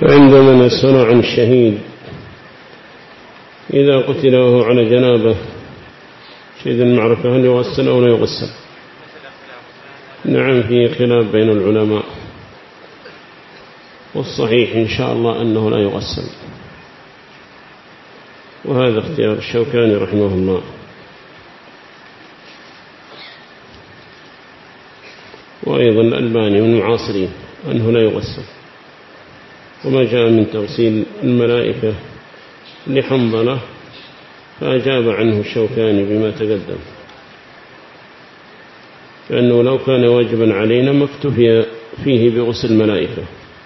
عندما نسأل عن الشهيد إذا قتل وهو على جنابه شهيد المعركة هل يغسل أو لا يغسل؟ نعم، في خلاف بين العلماء، والصحيح إن شاء الله أنه لا يغسل، وهذا اختيار الشوكاني رحمه الله. وأيضا الألباني من المعاصرين أنه لا يغسل، وما جاء من تغسيل الملائكة لحنظلة فأجاب عنه الشوكاني بما تقدم، فأنه لو كان واجبا علينا ما اكتفي فيه بغسل الملائكة،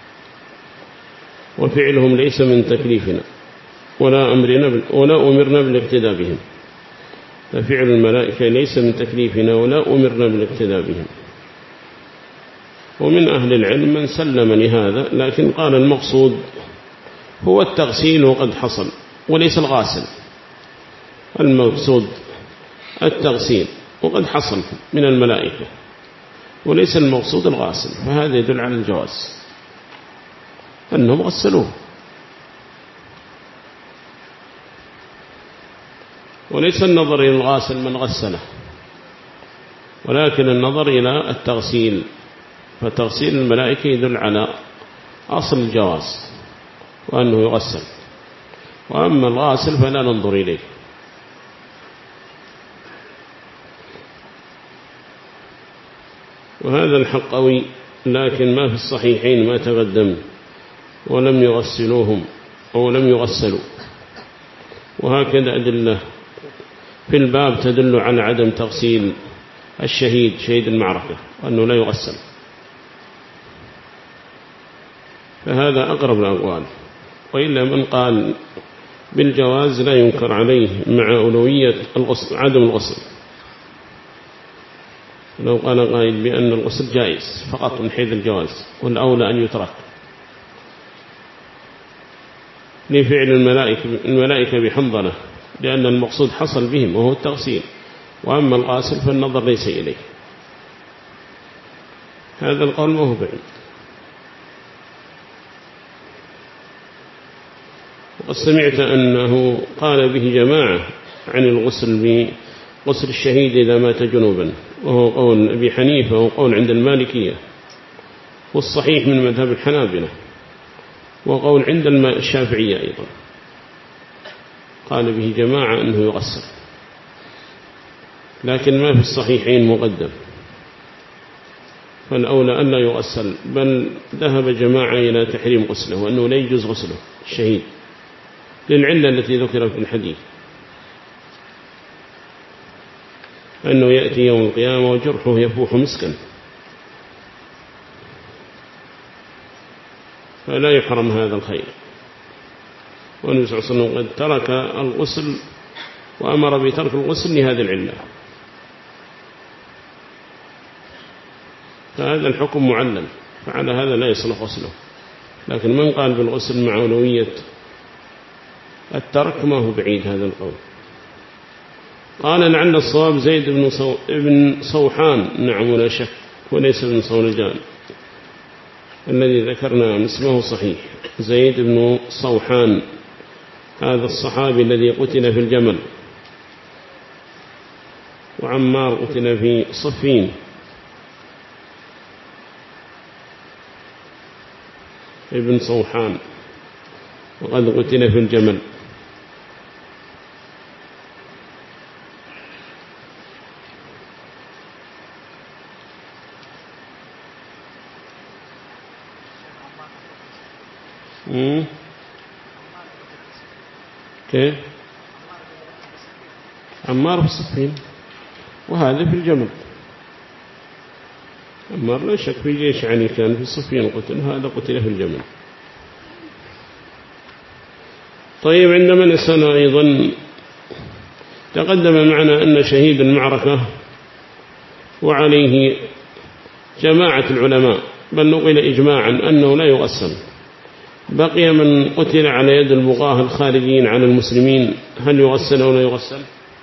وفعلهم ليس من تكليفنا ولا أمرنا بالاقتداء بهم، ففعل الملائكة ليس من تكليفنا ولا أمرنا بالاقتداء بهم. ومن أهل العلم من سلم لهذا، لكن قال المقصود هو التغسيل وقد حصل وليس الغاسل، المقصود التغسيل وقد حصل من الملائكة وليس المقصود الغاسل، فهذا يدل على الجواز أنهم غسلوه، وليس النظر إلى الغاسل من غسله، ولكن النظر إلى التغسيل، فتغسيل الملائكة يدل على أصل الجواز وأنه يغسل، وأما الغاسل فلا ننظر إليه. وهذا الحق قوي، لكن ما في الصحيحين ما تقدم ولم يغسلوهم أو لم يغسلوا، وهكذا أدلة في الباب تدل على عدم تغسيل الشهيد شهيد المعركة وأنه لا يغسل، فهذا أقرب الأقوال. وإلا من قال بالجواز لا ينكر عليه مع أولوية الغسل عدم الغسل، لو قال قائل بأن الغسل جائز فقط من حيث الجواز والأولى أن يترك لفعل الملائكة بحنظلة، لأن المقصود حصل بهم وهو التغسيل، وأما الغاسل فالنظر ليس إليه. هذا القول ما هو بعيد. وقد سمعت أنه قال به جماعة عن الغسل بغسل الشهيد إذا مات جنوبا، وهو قول أبي حنيفة وقول عند المالكية، والصحيح من مذهب الحنابلة، وقول عند الشافعية أيضا قال به جماعة أنه يغسل، لكن ما في الصحيحين مقدم، فالأولى أن لا يغسل، بل ذهب جماعة إلى تحريم غسله وأنه لا يجوز غسله الشهيد للعلة التي ذكرت في الحديث، أنه يأتي يوم القيامة وجرحه يفوح مسكا، فلا يحرم هذا الخير. والنبي صلى الله عليه وسلم قد ترك الغسل وأمر بترك الغسل لهذه العلة، فهذا الحكم معلل، فعلى هذا لا يصلح غسله. لكن من قال بالغسل مع أولوية الترك ما هو بعيد هذا القول. قال لعل الصواب زيد بن صوحان، نعم ولا شك، وليس بن صولجان الذي ذكرنا اسمه صحيح، زيد بن صوحان هذا الصحابي الذي قتل في الجمل، وعمار قتل في صفين، ابن صوحان وقد قتل في الجمل. كيف؟ عمار في الصفين وهذا في الجمل. عمار لا شك في جيش يعني كان في الصفين قتل، هذا قتل في الجمل. طيب، عندما نسأل أيضا تقدم معنا أن شهيد المعركة وعليه جماعة العلماء، بل نقل إجماعا أنه لا يغسل. بقي من قتل على يد البغاة الخارجين على المسلمين، هل يغسل أو لا يغسل؟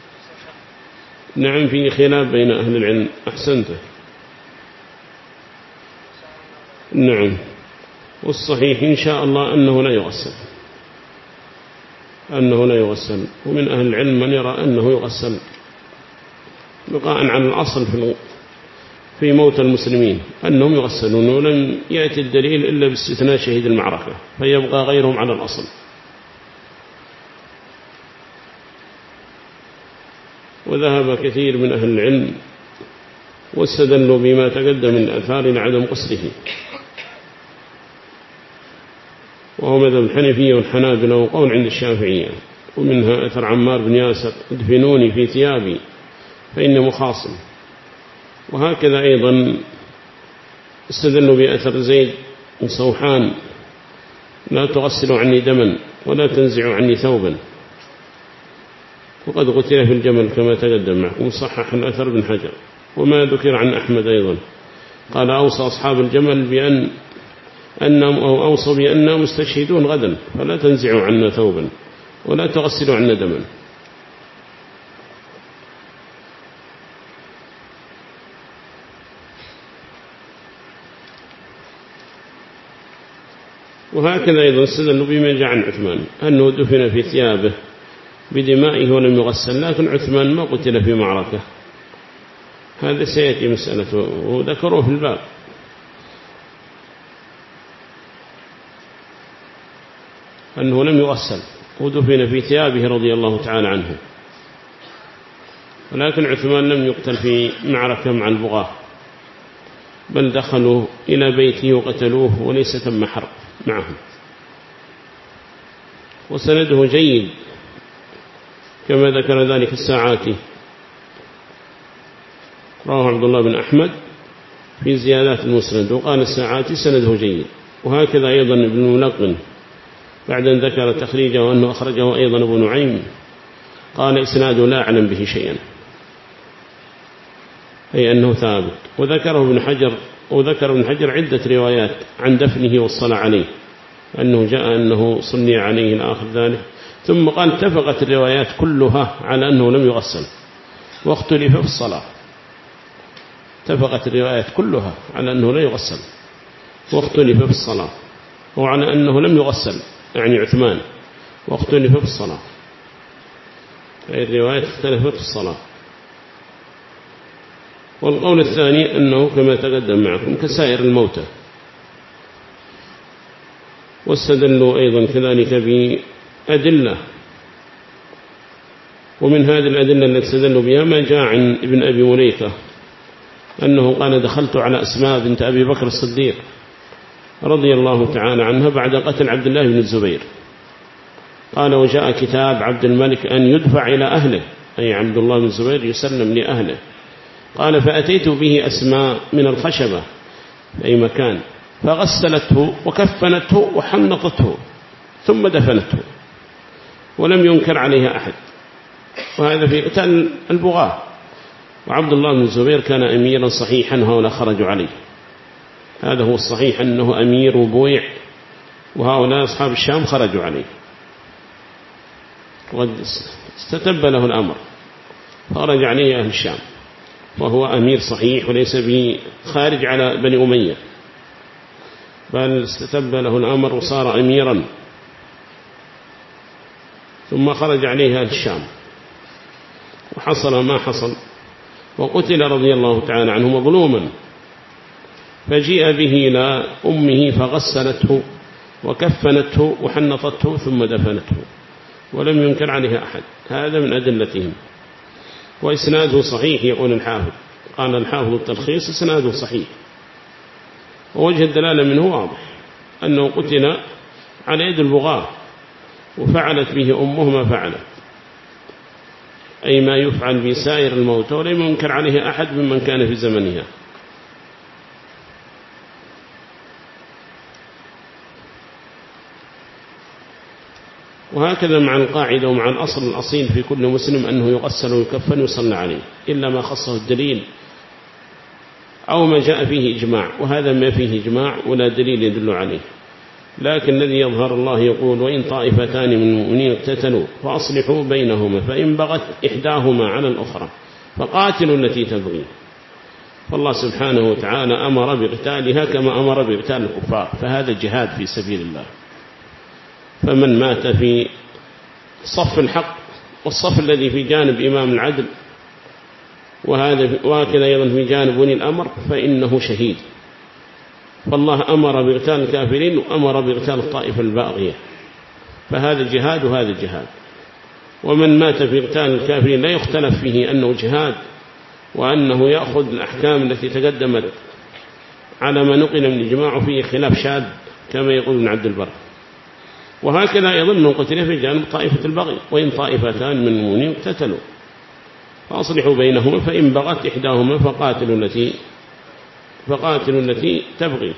نعم، في خلاف بين أهل العلم. أحسنت، نعم، والصحيح إن شاء الله أنه لا يغسل، ومن أهل العلم من يرى أنه يغسل بقاء على الأصل في موت المسلمين أنهم يغسلون، ولم يأتي الدليل إلا باستثناء شهيد المعركة، فيبقى غيرهم على الأصل. وذهب كثير من أهل العلم واستدلوا بما تقدم من الآثار لعدم غسله، وهو مذهب الحنفية والحنابلة وقول عند الشافعية، ومنها أثر عمار بن ياسر: ادفنوني في ثيابي فإني مخاصم. وهكذا أيضا استدلوا بأثر زيد بن صوحان: لا تغسلوا عني دما ولا تنزعوا عني ثوبا، وقد قتل في الجمل كما تقدم معكم. صحح الأثر بن حجر. وما ذكر عن أحمد أيضا قال: أوصى أصحاب الجمل أوصوا بأننا مستشهدون غدا فلا تنزعوا عنا ثوبا ولا تغسلوا عنا دما. وهكذا أيضا استدلوا بما جاء عن عثمان أنه دفن في ثيابه بدمائه ولم يغسل، لكن عثمان ما قتل في معركة، هذا سيأتي مسألته وذكروه في الباب. أنه لم يغسل ودفن في ثيابه رضي الله تعالى عنه، ولكن عثمان لم يقتل في معركة مع البغاة، بل دخلوا إلى بيته وقتلوه وليس تم حرب معهم. وسنده جيد كما ذكر ذلك الساعاتي، رواه عبد الله بن أحمد في زيادات المسند، وقال الساعاتي سنده جيد. وهكذا أيضا ابن الملقن بعد أن ذكر تخريجه وأنه أخرجه أيضا أبو نعيم قال إسناده لا أعلم به شيئا، أي أنه ثابت. وذكر ابن حجر عدة روايات عن دفنه والصلاة عليه، أنه جاء أنه صلي عليه إلى آخر ذلك. ثم قال: اتفقت الروايات كلها على أنه لم يغسل واختلف في الصلاة. اتفقت الروايات كلها على أنه لا يغسل واختلف في الصلاة، وعلى أنه لم يغسل يعني عثمان واختلف في الصلاة، أي الروايات اختلفت في الصلاة. والقول الثاني أنه كما تقدم معكم كسائر الموتى. واستدلوا أيضا كذلك بأدلة، ومن هذه الأدلة التي استدلوا بها ما جاء عن ابن أبي مليكة أنه قال: دخلت على أسماء بنت أبي بكر الصديق رضي الله تعالى عنها بعد قتل عبد الله بن الزبير، قال: وجاء كتاب عبد الملك أن يدفع إلى أهله، أي عبد الله بن الزبير يسلم لأهله. قال: فأتيت به أسماء من الخشبة في أي مكان فغسلته وكفنته وحنطته ثم دفنته ولم ينكر عليها أحد. وهذا في قتال البغاة، وعبد الله بن الزبير كان أميرا صحيحا هؤلاء خرجوا عليه، هذا هو الصحيح أنه أمير وبويع، وهؤلاء أصحاب الشام خرجوا عليه، وقد استتب له الأمر خرج عليه أهل الشام، وهو أمير صحيح وليس بخارج على بني أمية، بل استتب له الأمر وصار أميرا، ثم خرج عليه أهل الشام وحصل ما حصل، وقتل رضي الله تعالى عنه مظلوما، فجيء به إلى أمه فغسلته وكفنته وحنطته ثم دفنته ولم ينكر عليها أحد. هذا من أدلتهم، وإسناده صحيح يقول الحافظ، قال الحافظ التلخيص إسناده صحيح، ووجه الدلالة منه واضح أنه قتل على يد البغاة وفعلت به أمه ما فعلت، أي ما يفعل بسائر الموتى ولم ينكر عليه أحد ممن كان في زمنها. وهكذا مع القاعدة ومع الأصل الأصيل في كل مسلم أنه يغسل ويكفن ويصلى عليه، إلا ما خصه الدليل أو ما جاء فيه إجماع، وهذا ما فيه إجماع ولا دليل يدل عليه. لكن الذي يظهر الله يقول: وإن طائفتان من المؤمنين اقتتلوا فأصلحوا بينهما فإن بغت إحداهما على الأخرى فقاتلوا التي تبغي فالله سبحانه وتعالى أمر بقتالها كما أمر بقتال الكفار، فهذا جهاد في سبيل الله. فمن مات في صف الحق والصف الذي في جانب إمام العدل وهكذا أيضا في جانب ولي الأمر فإنه شهيد. فالله أمر بقتال الكافرين وأمر بقتال الطائفة الباغية، فهذا جهاد وهذا جهاد. ومن مات في قتال الكافرين لا يختلف فيه أنه جهاد، وأنه يأخذ الأحكام التي تقدمت على ما نقل من الجماع فيه خلاف شاذ كما يقول ابن عبد البر. وهكذا أيضا من قتل في جانب طائفة البغي، وإن طائفتان من المؤمنين اقتتلوا فأصلحوا بينهما فإن بغت إحداهما فقاتلوا التي تبغي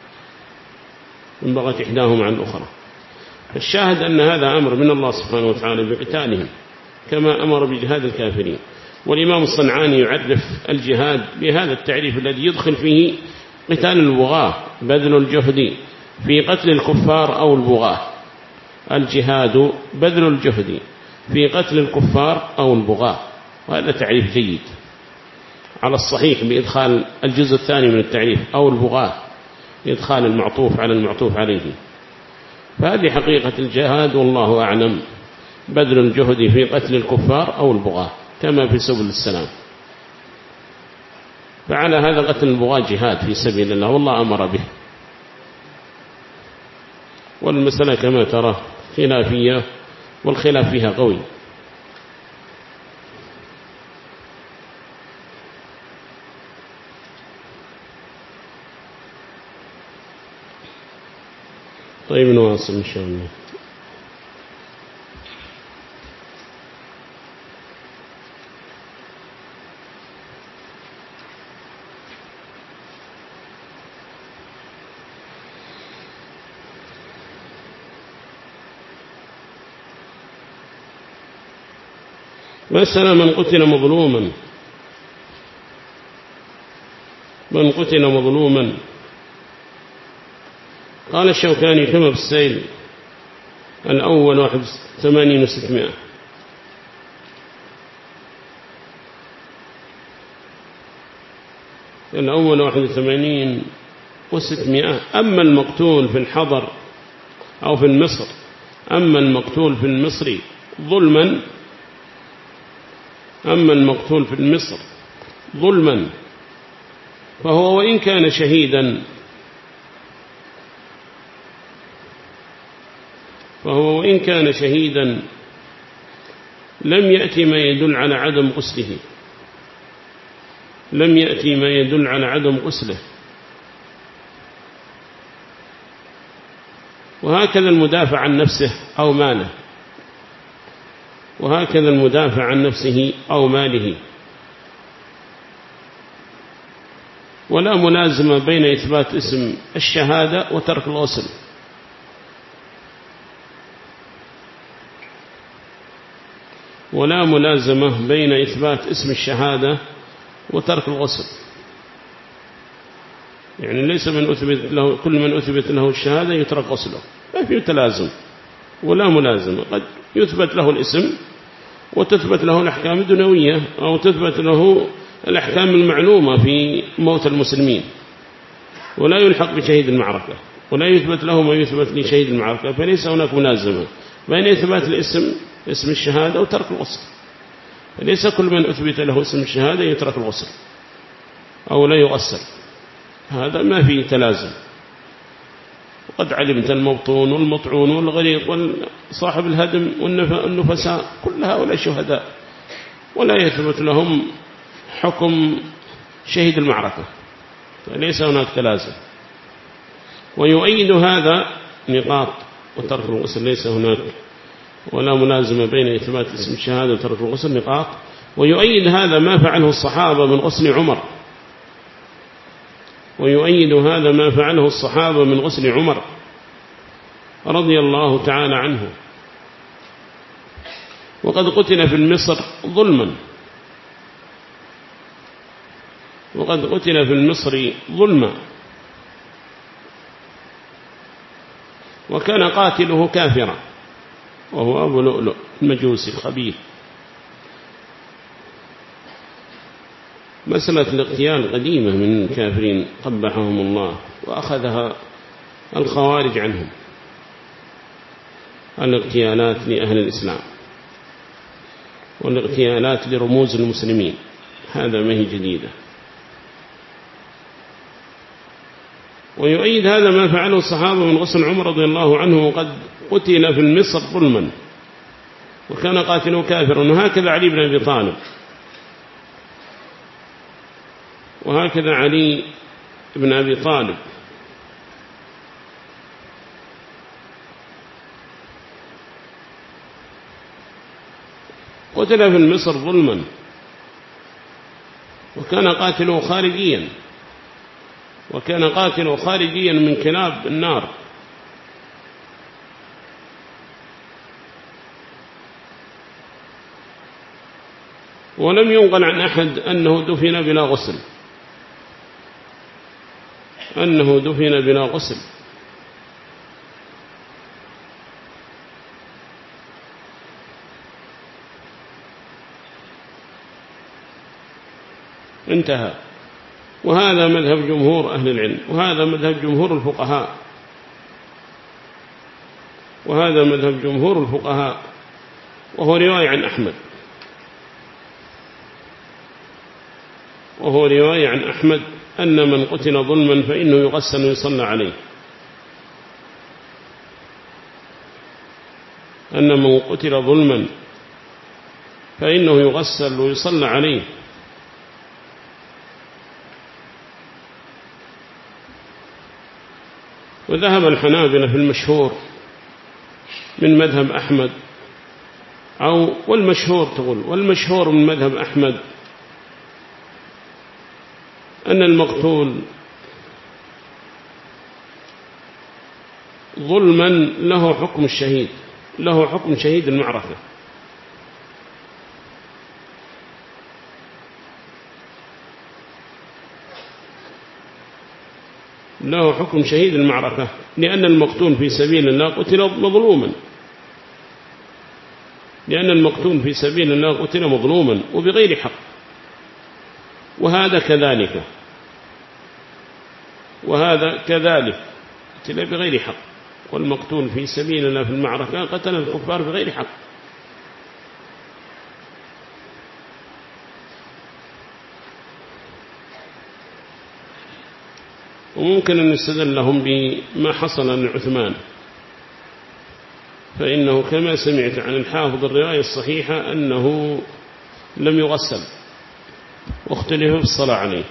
إن بغت إحداهما عن الأخرى. فالشاهد أن هذا أمر من الله سبحانه وتعالى بقتالهم كما أمر بجهاد الكافرين. والإمام الصنعاني يعرف الجهاد بهذا التعريف الذي يدخل فيه قتال البغاة، بذل الجهد في قتل الكفار أو البغاة. الجهاد بذل الجهد في قتل الكفار أو البغاة، وهذا تعريف جيد على الصحيح بإدخال الجزء الثاني من التعريف أو البغاة، إدخال المعطوف على المعطوف عليه. فهذه حقيقة الجهاد والله أعلم، بذل الجهد في قتل الكفار أو البغاة كما في سبل السلام. فعلى هذا قتل البغاة جهاد في سبيل الله والله أمر به. والمسألة كما ترى خلافية، والخلاف فيها قوي. طيب نواصل إن شاء الله. مسألة من قتل مظلوما قال الشوكاني كما بالسيل الأول 81 و600. الأول 81 و600. أما المقتول في الحضر أو في المصر، أما المقتول في المصر ظلما، أما المقتول في المصر ظلما فهو وإن كان شهيدا لم يأتي ما يدل على عدم غسله، لم يأتي ما يدل على عدم غسله. وهكذا المدافع عن نفسه أو ماله، وهكذا المدافع عن نفسه أو ماله. ولا ملازمة بين إثبات اسم الشهادة وترك الغسل، ولا ملازمة بين إثبات اسم الشهادة وترك الغسل. يعني ليس من أثبت له كل من أثبت له الشهادة يترك غسله، ما في تلازم ولا ملازمة. قد يثبت له الاسم وتثبت له الأحكام الدنيوية، أو تثبت له الأحكام المعلومة في موت المسلمين، ولا يلحق بشهيد المعركة، ولا يثبت له ما يثبت لشهيد المعركة. فليس هناك ملازمة بين إثبات الاسم اسم الشهادة وترك الغسل. فليس كل من أثبت له اسم الشهادة يترك الغسل أو لا يغسل، هذا ما فيه تلازم. وقد علمت المبطون والمطعون والغريق وصاحب الهدم والنفساء كل هؤلاء شهداء، ولا يثبت لهم حكم شهيد المعركة، فليس هناك تلازم. ويؤيد هذا نقاط وترك الغسل ليس هناك ولا ملازمة بين إثبات اسم الشهادة وترك الغسل نقاط. ويؤيد هذا ما فعله الصحابة من غسل عمر، ويؤيد هذا ما فعله الصحابة من غسل عمر رضي الله تعالى عنه. وقد قتل في مصر ظلما، وقد قتل في المصر ظلما، وكان قاتله كافرا وهو أبو لؤلؤ المجوسي الخبيث. مسألة الاغتيال قديمة من الكافرين قبحهم الله، وأخذها الخوارج عنهم، الاغتيالات لأهل الإسلام والاغتيالات لرموز المسلمين، هذا ما هي جديدة. ويؤيد هذا ما فعله الصحابة من غسل عمر رضي الله عنه، وقد قتل في مصر ظلما وكان قاتله كافرا. وهكذا علي بن أبي طالب، وهكذا علي بن أبي طالب قتل في مصر ظلما وكان قاتله خارجيا، وكان قاتله خارجيا من كلاب النار. ولم ينقل عن أحد أنه دفن بلا غسل، أنه دفن بلا غسل. انتهى. وهذا مذهب جمهور أهل العلم، وهذا مذهب جمهور الفقهاء، وهذا مذهب جمهور الفقهاء، وهو رواية عن أحمد، وهو رواية عن أحمد أن من قتل ظلما فإنه يغسل ويصلى عليه، أن من قتل ظلما فإنه يغسل ويصلى عليه. وذهب الحنابلة في المشهور من مذهب أحمد، والمشهور من مذهب أحمد أن المقتول ظلما له حكم الشهيد، له حكم شهيد المعركة، له حكم شهيد المعركة، لأن المقتول في سبيل الله قتل مظلوما، لأن المقتول في سبيل الله قتل مظلوما وبغير حق. وهذا كذلك، وهذا كذلك قتل بغير حق، والمقتول في سبيل الله في المعركة قتل الكفار بغير حق. وممكن أن يستدل لهم بما حصل لعثمان، فإنه كما سمعت عن الحافظ الرواية الصحيحة أنه لم يغسل واختلف في الصلاة عليه.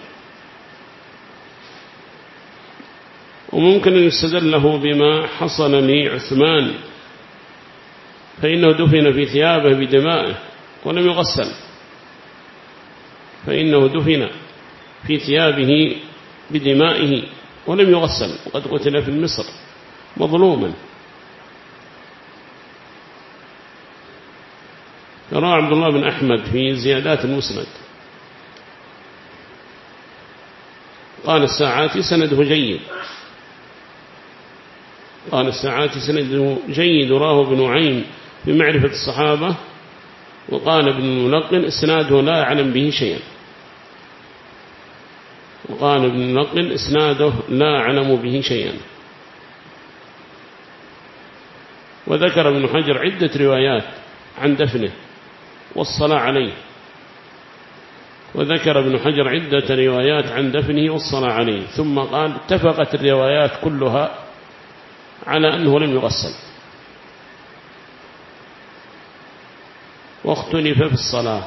وممكن أن يستدل له بما حصل لعثمان، فإنه دفن في ثيابه بدمائه ولم يغسل، فإنه دفن في ثيابه بدمائه ولم يغسل، وقد قتل في مصر مظلوما. يرى عبد الله بن أحمد في زيادات المسند قال الساعاتي سنده جيد، قال الساعاتي سنده جيد، راه ابن نعيم في معرفة الصحابة، وقال ابن الملقن اسناده لا أعلم به شيئا، وقال ابن الملقن اسناده لا أعلم به شيئا. وذكر ابن حجر عدة روايات عن دفنه والصلاة عليه، وذكر ابن حجر عدة روايات عن دفنه والصلاة عليه، ثم قال اتفقت الروايات كلها على أنه لم يغسل، واختلف في الصلاة.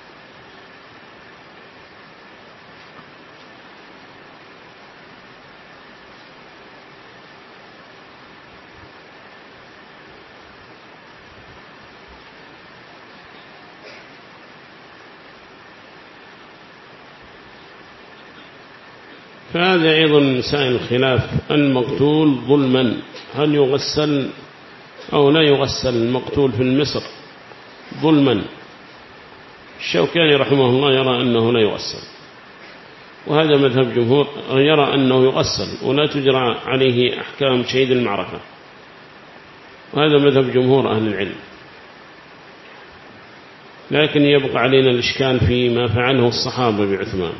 فهذا أيضا مسائل الخلاف، المقتول ظلما هل يغسل أو لا يغسل؟ المقتول في مصر ظلما، الشوكاني رحمه الله يرى أنه لا يغسل، وهذا مذهب جمهور، يرى أنه يغسل ولا تجرى عليه أحكام شهيد المعركة، وهذا مذهب جمهور أهل العلم. لكن يبقى علينا الإشكال فيما فعله الصحابة بعثمان،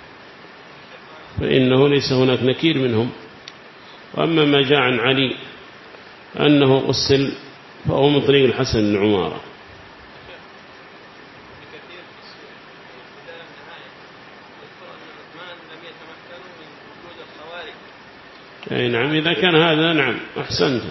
فإنه ليس هناك نكير منهم. وأما ما جاء عن علي أنه غسل فهو من طريق الحسن بن عمارة. أي نعم، إذا كان هذا نعم أحسنت.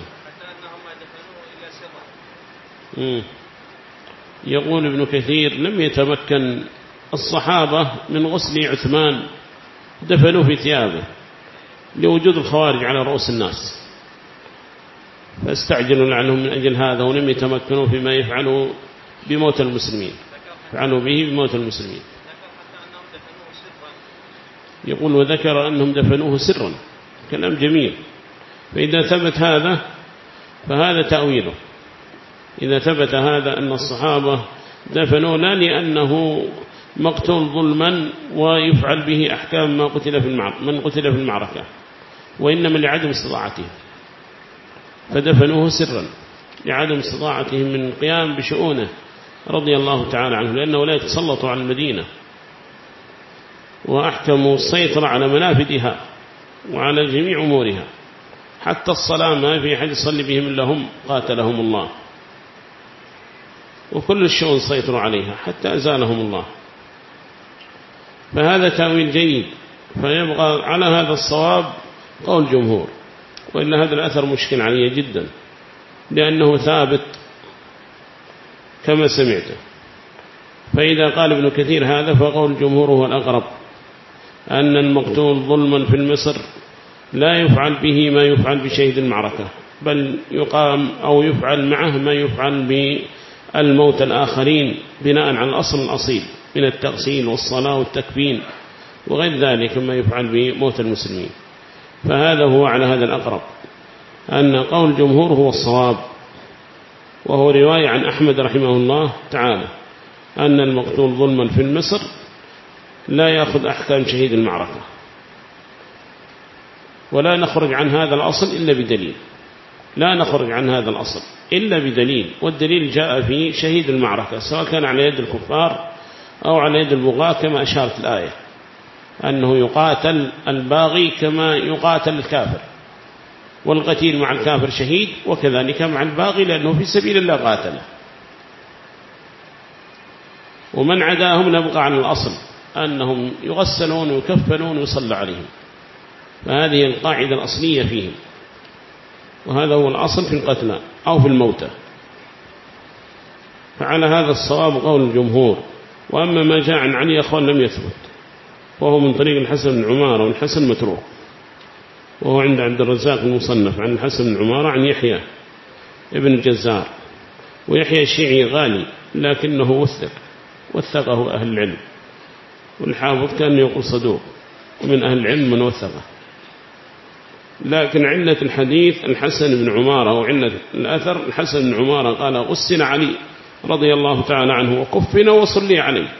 يقول ابن كثير لم يتمكن الصحابة من غسل عثمان، دفنوه في ثيابه لوجود الخوارج على رؤوس الناس، فاستعجلوا لعلهم من أجل هذا، ولم يتمكنوا فيما يفعلوا بموت المسلمين، فعلوا به بموت المسلمين. يقول وذكر أنهم دفنوه سرا، كلام جميل. فإذا ثبت هذا فهذا تأويله، إذا ثبت هذا أن الصحابة دفنوه لا لأنه مقتول ظلما ويفعل به أحكام من قتل في المعركة، وإنما لعدم استطاعته، فدفنوه سرا لعدم استطاعتهم من القيام بشؤونه رضي الله تعالى عنه، لأنه لا يتسلطوا على المدينة، وأحكموا السيطرة على منافذها وعلى جميع أمورها، حتى الصلاة ما في أحد يصلي بهم إلا هم قاتلهم الله، وكل الشؤون سيطروا عليها حتى أزالهم الله. فهذا تأويل جيد، فيبقى على هذا الصواب قول جمهور، وإلا هذا الأثر مشكل عليه جدا، لأنه ثابت كما سمعته. فإذا قال ابن كثير هذا فقول جمهور هو الأقرب، أن المقتول ظلما في مصر لا يفعل به ما يفعل بشهيد المعركة، بل يقام أو يفعل معه ما يفعل بالموت الآخرين بناء على الأصل الأصيل من التغسيل والصلاة والتكفين وغير ذلك ما يفعل بموت المسلمين. فهذا هو على هذا الأقرب، أن قول جمهور هو الصواب، وهو رواية عن أحمد رحمه الله تعالى أن المقتول ظلما في مصر لا يأخذ أحكام شهيد المعركة، ولا نخرج عن هذا الأصل إلا بدليل، لا نخرج عن هذا الأصل إلا بدليل، والدليل جاء في شهيد المعركة سواء كان على يد الكفار أو على يد البغاة، كما أشارت الآية أنه يقاتل الباغي كما يقاتل الكافر، والقتيل مع الكافر شهيد، وكذلك مع الباغي لأنه في سبيل الله قاتله. ومن عداهم نبقى عن الأصل أنهم يغسلون ويكفنون ويصلى عليهم، فهذه القاعدة الأصلية فيهم، وهذا هو الأصل في القتلى أو في الموتى. فعلى هذا الصواب قول الجمهور. وأما ما جاء عن علي أخوان لم يثبت، وهو من طريق الحسن بن عمارة، والحسن متروك، وهو عند عبد الرزاق المصنف عن الحسن بن عمارة عن يحيى ابن الجزار، ويحيى الشيعي غالي لكنه وثقه أهل العلم، والحافظ كان يقول صدوق، ومن أهل العلم من وثقه. لكن علة الحديث الحسن بن عمارة، وعلة الأثر الحسن بن عمارة قال غسل علي رضي الله تعالى عنه وكفنا وصلي عليه.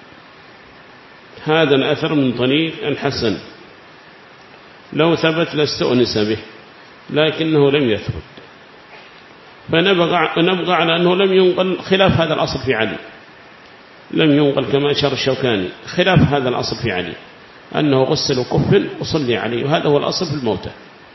هذا الأثر من طريق الحسن لو ثبت لاستؤنس به، لكنه لم يثبت، فنبقى على أنه لم ينقل خلاف هذا الأصل في علي، لم ينقل كما أشار الشوكاني خلاف هذا الأصل في علي أنه غسل وكفن وصلي عليه، وهذا هو الأصل في الموتى.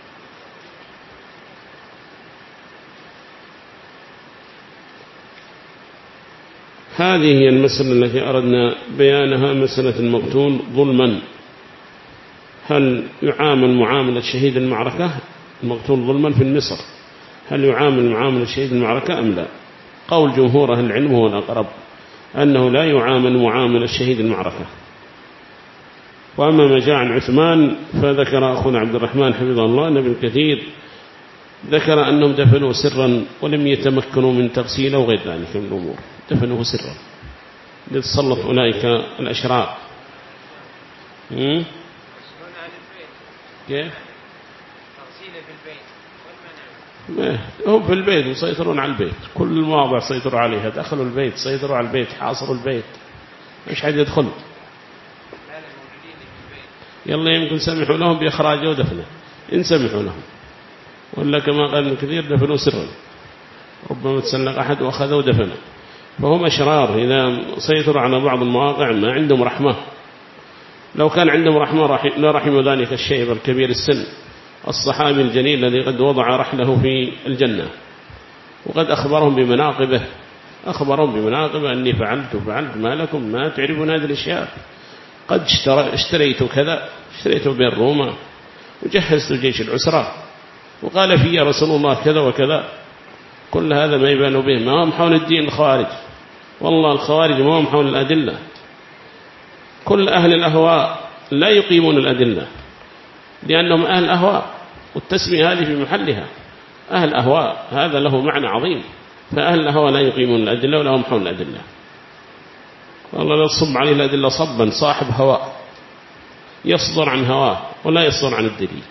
هذه هي المسألة التي أردنا بيانها، مسألة المقتول ظلما، هل يعامل معاملة شهيد المعركة؟ المقتول ظلما في مصر هل يعامل معاملة شهيد المعركة أم لا؟ قول جمهور أهل العلم هو الأقرب، أنه لا يعامل معاملة شهيد المعركة. وأما ما جاء عن عثمان فذكر أخونا عبد الرحمن حفظه الله أن ابن كثير ذكر أنهم دفنوا سرا ولم يتمكنوا من تغسيله وغير ذلك من الأمور، دفنوه سرا لتسلط أولئك الأشرار. كيف؟ هم في البيت يسيطرون على البيت، كل المواضع سيطروا عليها، دخلوا البيت سيطروا على البيت، حاصروا البيت، مش حد يدخل. يلا يمكن سمحوا لهم بإخراجه ودفنه إن سمحوا لهم، ولا كما قال ابن كثير دفنوا سرا، ربما تسلق أحد وأخذه ودفنه. فهم أشرار إذا سيطروا على بعض المواقع ما عندهم رحمة. لو كان عندهم رحمة لرحم ذلك الشيب الكبير السن الصحابي الجليل الذي قد وضع رحله في الجنة، وقد أخبرهم بمناقبه، أخبرهم بمناقبه أني فعلت ما لكم ما تعرفون هذه الأشياء، قد اشتريت كذا، اشتريت بين روما وجهزت جيش العسرة، وقال في يا رسول الله كذا وكذا. كل هذا ما يبان به، ما هم حول الدين الخوارج، والله الخوارج ما هم حول الأدلة. كل أهل الأهواء لا يقيمون الأدلة لأنهم أهل أهواء، والتسمية هذه في محلها، أهل أهواء هذا له معنى عظيم. فأهل الأهواء لا يقيمون الأدلة ولا هم حول الأدلة. والله لا تصب عليه الأدلة صبا، صاحب هواء يصدر عن هواه ولا يصدر عن الدليل.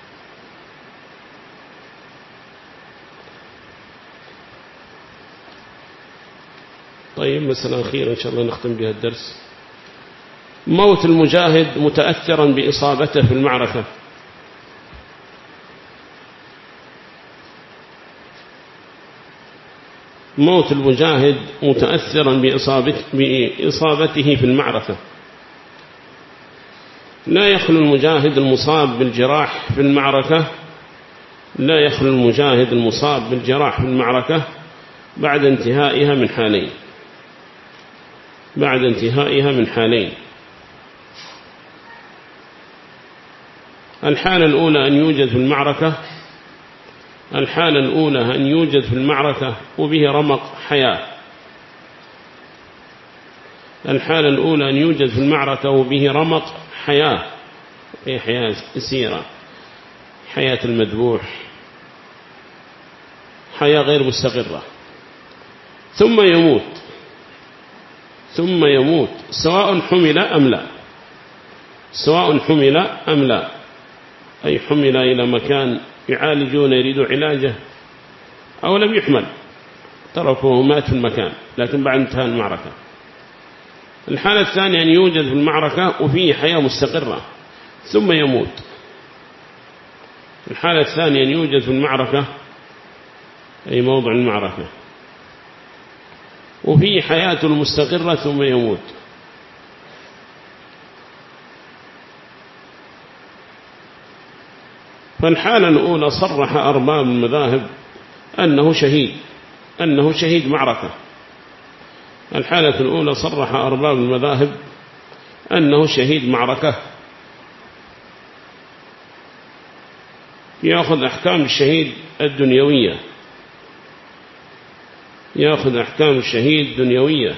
طيب مسألة أخيرة إن شاء الله نختم بها الدرس. موت المجاهد متأثرا بإصابته في المعركة. موت المجاهد متأثرا بإصابته في المعركة. لا يخلو المجاهد المصاب بالجراح في المعركة، لا يخلو المجاهد المصاب بالجراح في المعركة بعد انتهائها من حالين، بعد انتهائها من حالين. الحالة الأولى أن يوجد في المعركة، الحالة الأولى أن يوجد في المعركة وبه رمق حياة. الحالة الأولى أن يوجد في المعركة وبه رمق حياة، أي حياة يسيرة، حياة المذبوح، حياة غير مستقرة، ثم يموت، ثم يموت سواء حمل أم لا، سواء حمل أم لا، أي حمل إلى مكان يعالجون يريدوا علاجه أو لم يحمل تركوه مات في المكان لكن بعد انتهاء المعركة. الحالة الثانية أن يوجد في المعركة وفيه حياة مستقرة ثم يموت. الحالة الثانية أن يوجد في المعركة أي موضع المعركة وفيه حياة مستقرة ثم يموت. فالحالة الأولى صرح أرباب المذاهب أنه شهيد، أنه شهيد معركة. الحالة الأولى صرح أرباب المذاهب أنه شهيد معركة، يأخذ أحكام الشهيد الدنيوية، يأخذ أحكام الشهيد الدنيوية.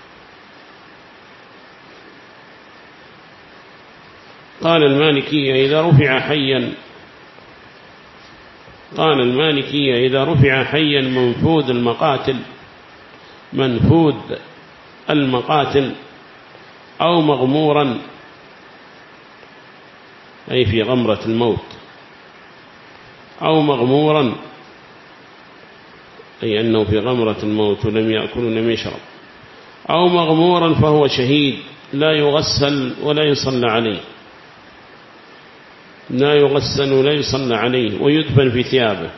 قال المالكية إذا رفع حيا، قال المالكية إذا رفع حيا منفوذ المقاتل، منفوذ المقاتل أو مغمورا أي في غمرة الموت، أو مغمورا أي أنه في غمرة الموت ولم يأكل ولم يشرب، أو مغمورا فهو شهيد لا يغسل ولا يصلى عليه، لا يغسل ولا يصلى عليه ويدفن في ثيابه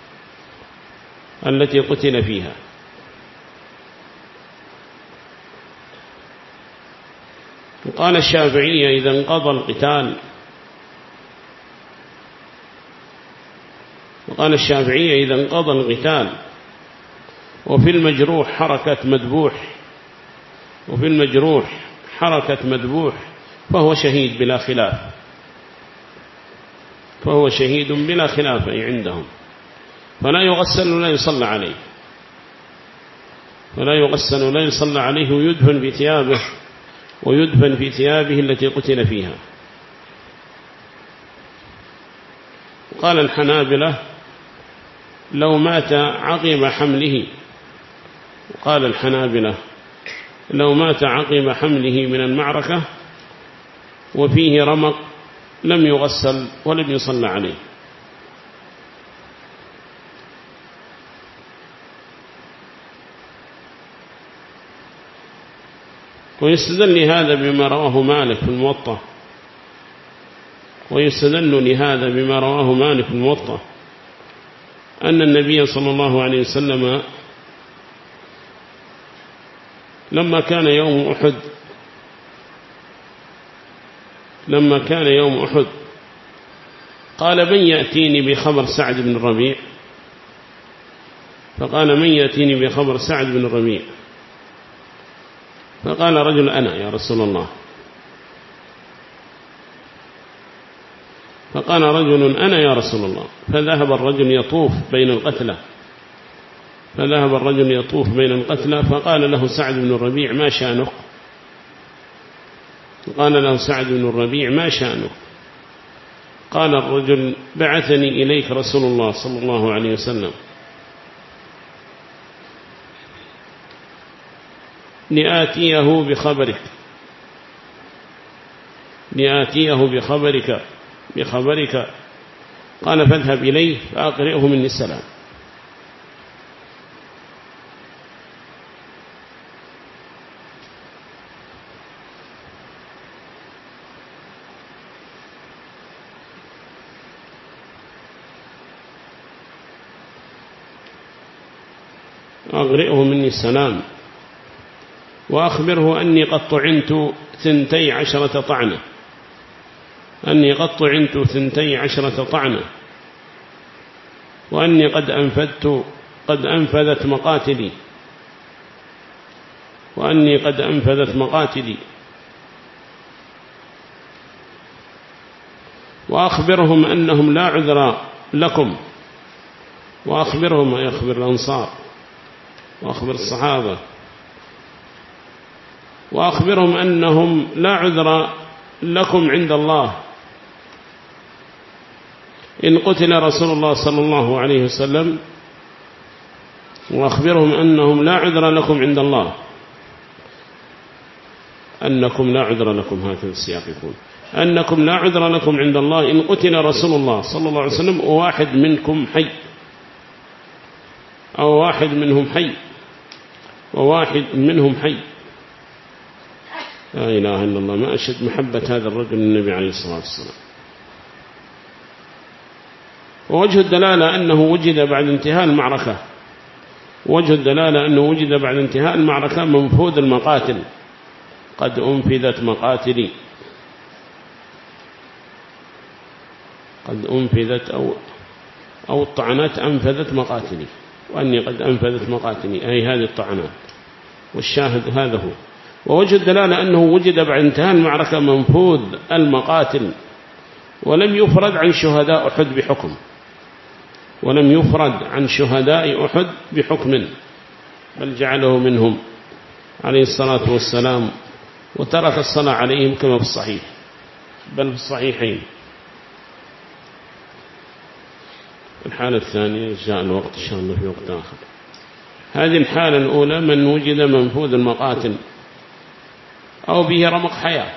التي قتل فيها. وقال الشافعية إذا انقضى القتال، وقال الشافعية إذا انقضى القتال وفي المجروح حركة مذبوح، وفي المجروح حركة مذبوح فهو شهيد بلا خلاف، فهو شهيد بلا خلاف أي عندهم، فلا يغسل ولا يصلى عليه، فلا يغسل ولا يصلى عليه ويدفن في ثيابه، ويدفن في ثيابه التي قتل فيها. قال الحنابلة لو مات عقب حمله، قال الحنابلة لو مات عقب حمله من المعركة وفيه رمق لم يغسل ولم يصلى عليه. ويستدل لهذا بما رواه مالك في الموطأ، ويستدل لهذا بما رواه مالك في الموطأ أن النبي صلى الله عليه وسلم لما كان يوم أحد قال من يأتيني بخبر سعد بن الربيع؟ فقال من يأتيني بخبر سعد بن الربيع؟ فقال رجل أنا يا رسول الله. فقال رجل أنا يا رسول الله. فذهب الرجل يطوف بين القتلى فقال له سعد بن الربيع ما شأنك؟ قال له سعد بن الربيع ما شأنك؟ قال الرجل بعثني إليك رسول الله صلى الله عليه وسلم لآتيه بخبرك قال فاذهب إليه فأقرئه مني السلام. أقرئه مني السلام وأخبره أني قد طعنت 12 طعنة وأني قد أنفذت مقاتلي وأخبرهم أنهم لا عذر لكم يخبر الأنصار وأخبر الصحابة وأخبرهم أنهم لا عذر لكم عند الله إن قتل رسول الله صلى الله عليه وسلم. وأخبرهم أنهم لا عذر لكم عند الله أنكم لا عذر لكم، هكذا السياق يقول أنكم لا عذر لكم عند الله إن قتل رسول الله صلى الله عليه وسلم وواحد منكم حي أو واحد منهم حي. لا إله إلا الله، ما أشد محبة هذا الرجل النبي عليه الصلاة والسلام. ووجه الدلالة أنه وجد بعد انتهاء المعركة منفوذ المقاتل، قد أنفذت مقاتلي، أو الطعنات أنفذت مقاتلي، وأني قد أنفذت مقاتلي أي هذه الطعنات، والشاهد هذا هو. ووجه الدلالة أنه وجد بعد انتهاء المعركة منفوذ المقاتل، ولم يفرد عن شهداء أحد بحكم، بل جعله منهم عليه الصلاة والسلام، وترك الصلاة عليهم كما في الصحيح، بل في الصحيحين. الحالة الثانية جاء الوقت إن شاء الله في وقت آخر. هذه الحالة الأولى من وجد منفوذ المقاتل أو به رمق حياة،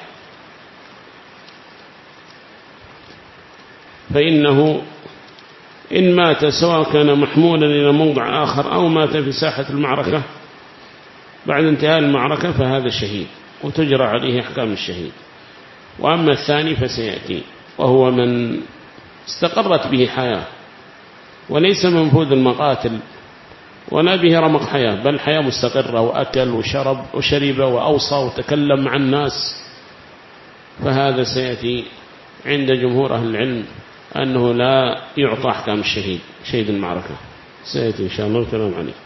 فإنه إن مات سواء كان محمولا إلى موضع آخر أو مات في ساحة المعركة بعد انتهاء المعركة فهذا شهيد، وتجرى عليه أحكام الشهيد. وأما الثاني فسيأتي، وهو من استقرت به حياة وليس منفوذ المقاتل ولا به رمق حياة، بل حياة مستقرة، وأكل وشرب وأوصى وتكلم مع الناس، فهذا سيأتي عند جمهور أهل العلم أنه لا يعطى أحكام الشهيد، شهيد المعركة، سيأتي إن شاء الله الكلام عليه.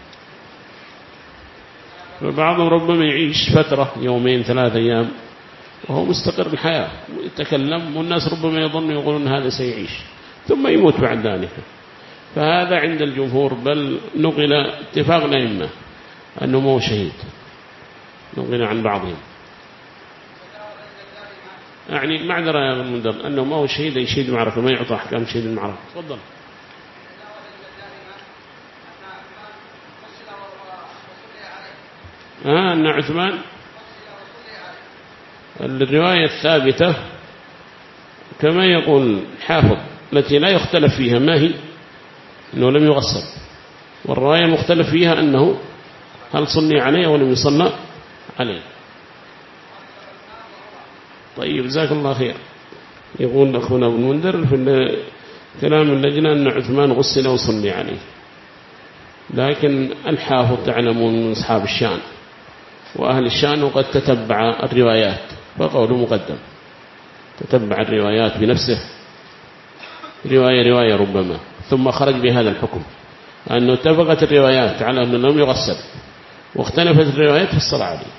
فبعضهم ربما يعيش فترة 2-3 أيام وهو مستقر الحياة ويتكلم، والناس ربما يقولون هذا سيعيش ثم يموت بعد ذلك، فهذا عند الجمهور، بل نقل اتفاق الأئمة أنه ما هو شهيد، نقل عن بعضهم، يعني معذرة يا المنذر أنه ما هو شهيد، يشهد معركة، ما يعطى أحكام شهيد المعركة. تفضل. أن عثمان الرواية الثابتة كما يقول حافظ التي لا يختلف فيها ما هي؟ أنه لم يغسل، والرواية المختلف فيها أنه هل صلي عليه أو لم يصلى عليه. طيب جزاك الله خير. يقول أخونا ابن منذر في كلام اللجنة أن عثمان غسل وصلي عليه، لكن الحافظ تعلمون من أصحاب الشان وأهل الشأن وقد تتبع الروايات، فقوله مقدم، تتبع الروايات بنفسه رواية ربما، ثم خرج بهذا الحكم، أنه اتفقت الروايات على أنه لم يغسل، واختلفت الروايات في الصلاة عليه.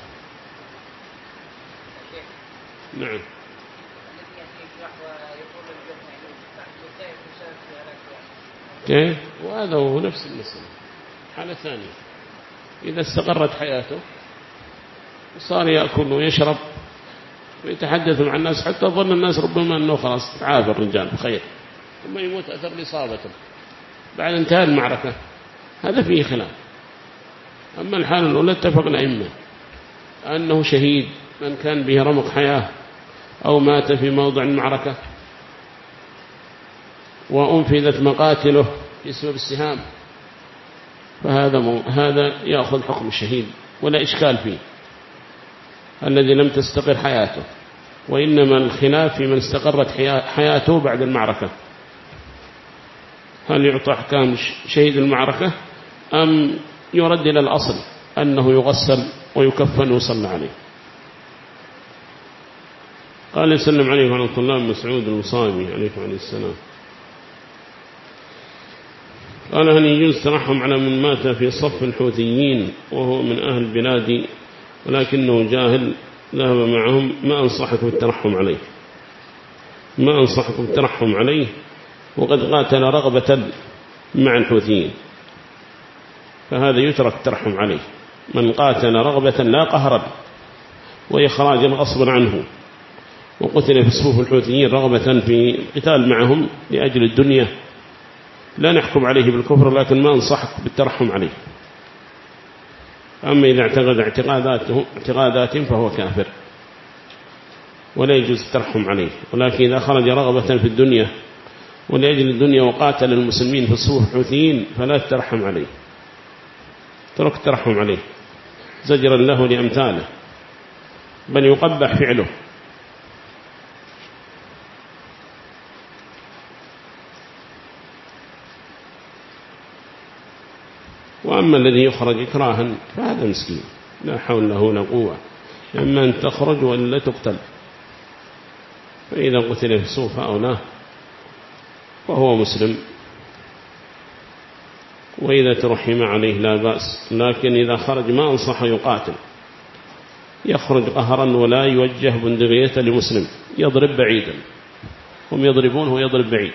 نعم. كيف؟ وهذا هو نفس المسألة. حالة ثانية، إذا استقرت حياته وصار يأكل ويشرب ويتحدث مع الناس حتى ظن الناس ربما أنه خلاص عاف الرجال بخير، ثم يموت أثر لإصابته بعد انتهاء المعركة، هذا فيه خلاف. أما الحالة الأولى اتفق الأئمة أنه شهيد من كان به رمق حياة أو مات في موضع المعركة وأنفذت مقاتله بسبب السهام، فهذا يأخذ حكم الشهيد ولا إشكال فيه، الذي لم تستقر حياته. وإنما الخلاف في من استقرت حياته بعد المعركة، هل يعطى أحكام شهيد المعركة أم يرد إلى الأصل أنه يغسل ويكفن ويصلى عليه. قال يسلم عليه ورحمة الله مسعود المصابي عليه وعليه السلام، قال هل يجوز ترحم على من مات في صف الحوثيين وهو من أهل بلادي ولكنه جاهل ذهب معهم، ما أنصحكم الترحم عليه، ما أنصحكم الترحم عليه، وقد قاتل رغبة مع الحوثيين، فهذا يترك الترحم عليه. من قاتل رغبة لا قهرا وإخراجا غصبا عنه وقتل في صفوف الحوثيين رغبة في قتال معهم لأجل الدنيا، لا نحكم عليه بالكفر، لكن ما أنصحك بالترحم عليه. أما إذا اعتقد اعتقاداتهم فهو كافر ولا يجوز الترحم عليه، ولكن إذا خرج رغبة في الدنيا ولأجل الدنيا وقاتل المسلمين في صفوف الحوثيين فلا تترحم عليه، ترك الترحم عليه زجرا له لأمثاله، بل يقبح فعله. وأما الذي يخرج إكراها فهذا مسكين لا حول له ولا قوة، إما أن تخرج ولا تقتل، فإذا قتل في صوف أولاه وهو مسلم، وإذا ترحم عليه لا بأس. لكن إذا خرج ما أنصح يقاتل، يخرج قهرا ولا يوجه بندقية لمسلم، يضرب بعيدا، هم يضربونه ويضرب بعيد.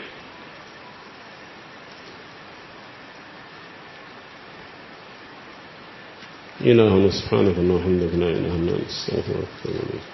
إلهنا سبحانك اللهم وبحمدك لا إله إلا أنت، استغفرك واتوب إليك.